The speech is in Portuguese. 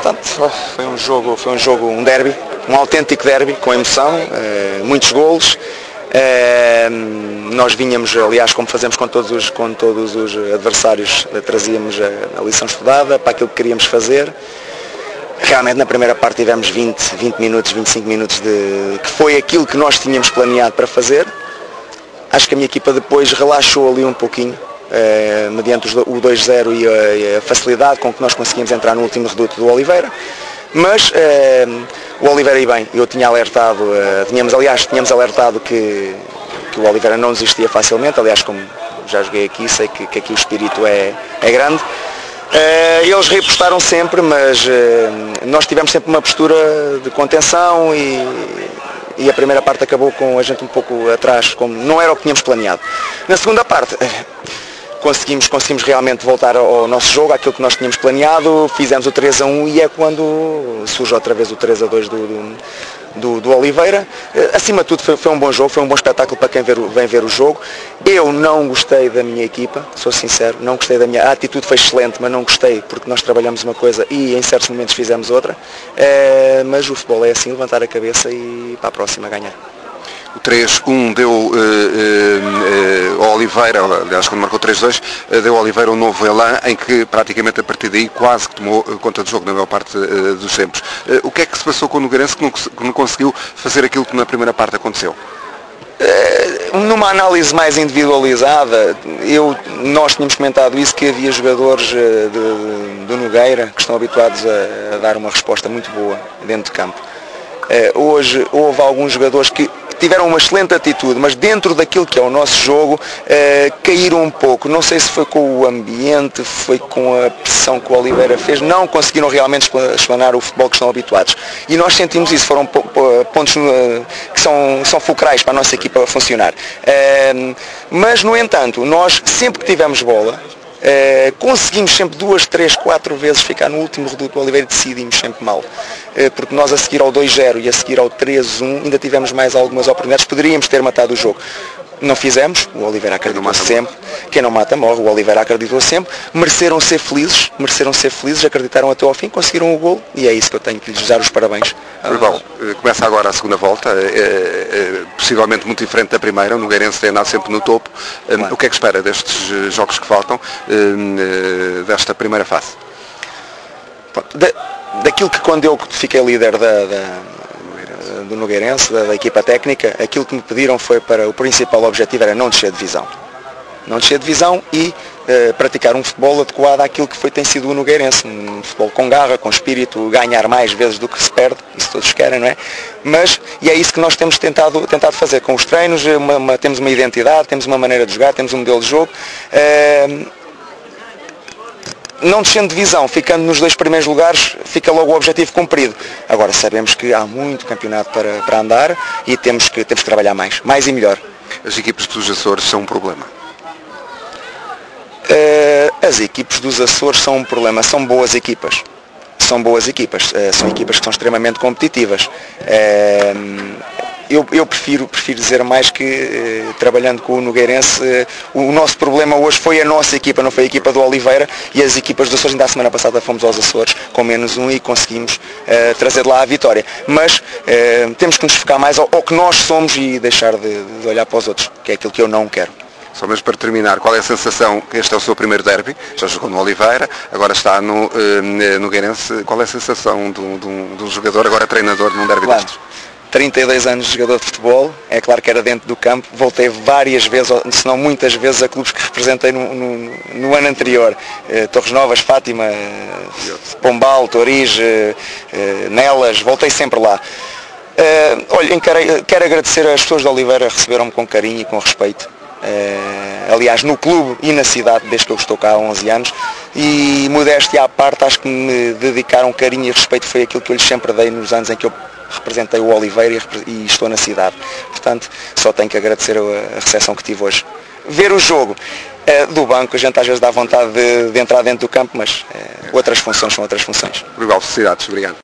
Portanto, foi um jogo, um derby, um autêntico derby, com emoção, muitos golos. Nós vinhamos, aliás, como fazemos com todos os adversários, trazíamos a lição estudada para aquilo que queríamos fazer. Realmente na primeira parte tivemos 20 minutos, 25 minutos que foi aquilo que nós tínhamos planeado para fazer. Acho que a minha equipa depois relaxou ali um pouquinho, mediante o 2-0 e a facilidade com que nós conseguimos entrar no último reduto do Oliveira. Mas o Oliveira ia bem, eu tinha alertado, tínhamos alertado que o Oliveira não desistia facilmente, aliás, como já joguei aqui, sei que aqui o espírito é grande. Eles repostaram sempre, mas nós tivemos sempre uma postura de contenção e a primeira parte acabou com a gente um pouco atrás, como não era o que tínhamos planeado. Na segunda parte conseguimos realmente voltar ao nosso jogo, àquilo que nós tínhamos planeado, fizemos o 3-1 e é quando surge outra vez o 3-2 do Oliveira. Acima de tudo foi um bom jogo, foi um bom espetáculo para quem vem ver o jogo. Eu não gostei da minha equipa, sou sincero, não gostei da minha... A atitude foi excelente, mas não gostei porque nós trabalhamos uma coisa e em certos momentos fizemos outra. Mas o futebol é assim, levantar a cabeça e para a próxima ganhar. O 3-1 deu ao Oliveira, aliás quando marcou 3-2, deu ao Oliveira um novo elan em que praticamente a partir daí quase que tomou conta do jogo na maior parte dos tempos. O que é que se passou com o Nogueirense que não conseguiu fazer aquilo que na primeira parte aconteceu? Numa análise mais individualizada, nós tínhamos comentado isso, que havia jogadores do Nogueira que estão habituados a dar uma resposta muito boa dentro de campo. Hoje houve alguns jogadores que tiveram uma excelente atitude, mas dentro daquilo que é o nosso jogo, caíram um pouco. Não sei se foi com o ambiente, foi com a pressão que o Oliveira fez, não conseguiram realmente explanar o futebol que estão habituados. E nós sentimos isso, foram pontos que são fulcrais para a nossa equipa funcionar. Mas, no entanto, nós sempre que tivemos bola, conseguimos sempre 2, 3, 4 vezes ficar no último reduto do Oliveira e decidimos sempre mal. Porque nós a seguir ao 2-0 e a seguir ao 3-1 ainda tivemos mais algumas oportunidades, poderíamos ter matado o jogo. Não fizemos, o Oliveira acreditou sempre, quem não mata morre, o Oliveira acreditou sempre, mereceram ser felizes, acreditaram até ao fim, conseguiram o gol e é isso que eu tenho que lhes dar os parabéns. Bom, começa agora a segunda volta, possivelmente muito diferente da primeira, o Nogueirense tem andado sempre no topo. Claro. O que é que espera destes jogos que faltam, desta primeira fase? Daquilo que quando eu fiquei líder do Nogueirense, da equipa técnica, aquilo que me pediram foi o principal objetivo era não descer de divisão. Não descer de divisão e praticar um futebol adequado àquilo que tem sido o Nogueirense. Um futebol com garra, com espírito, ganhar mais vezes do que se perde, isso todos querem, não é? E é isso que nós temos tentado fazer com os treinos, temos uma identidade, temos uma maneira de jogar, temos um modelo de jogo. Não descendo de divisão, ficando nos 2 primeiros lugares, fica logo o objetivo cumprido. Agora sabemos que há muito campeonato para andar e temos que trabalhar mais e melhor. As equipes dos Açores são um problema? As equipes dos Açores são um problema, são boas equipas. São equipas que são extremamente competitivas. Eu prefiro dizer mais que, trabalhando com o Nogueirense, o nosso problema hoje foi a nossa equipa, não foi a equipa do Oliveira, e as equipas dos Açores, ainda a semana passada fomos aos Açores com -1 e conseguimos trazer de lá a vitória. Mas temos que nos focar mais ao que nós somos e deixar de olhar para os outros, que é aquilo que eu não quero. Só mesmo para terminar, qual é a sensação, este é o seu primeiro derby, já jogou no Oliveira, agora está no Nogueirense, qual é a sensação de um jogador, agora treinador, num derby destes? 32 anos de jogador de futebol, é claro que era dentro do campo, voltei várias vezes, se não muitas vezes, a clubes que representei no ano anterior. Torres Novas, Fátima, Pombal, Toriz, Nelas, voltei sempre lá. Olha, quero agradecer às pessoas de Oliveira, receberam-me com carinho e com respeito. Aliás, no clube e na cidade, desde que eu estou cá há 11 anos, e modéstia à parte, acho que me dedicaram carinho e respeito, foi aquilo que eu lhes sempre dei nos anos em que eu representei o Oliveira e estou na cidade. Portanto, só tenho que agradecer a recepção que tive hoje. Ver o jogo do banco, a gente às vezes dá vontade de entrar dentro do campo, mas outras funções são outras funções. Obrigado, felicidades, obrigado.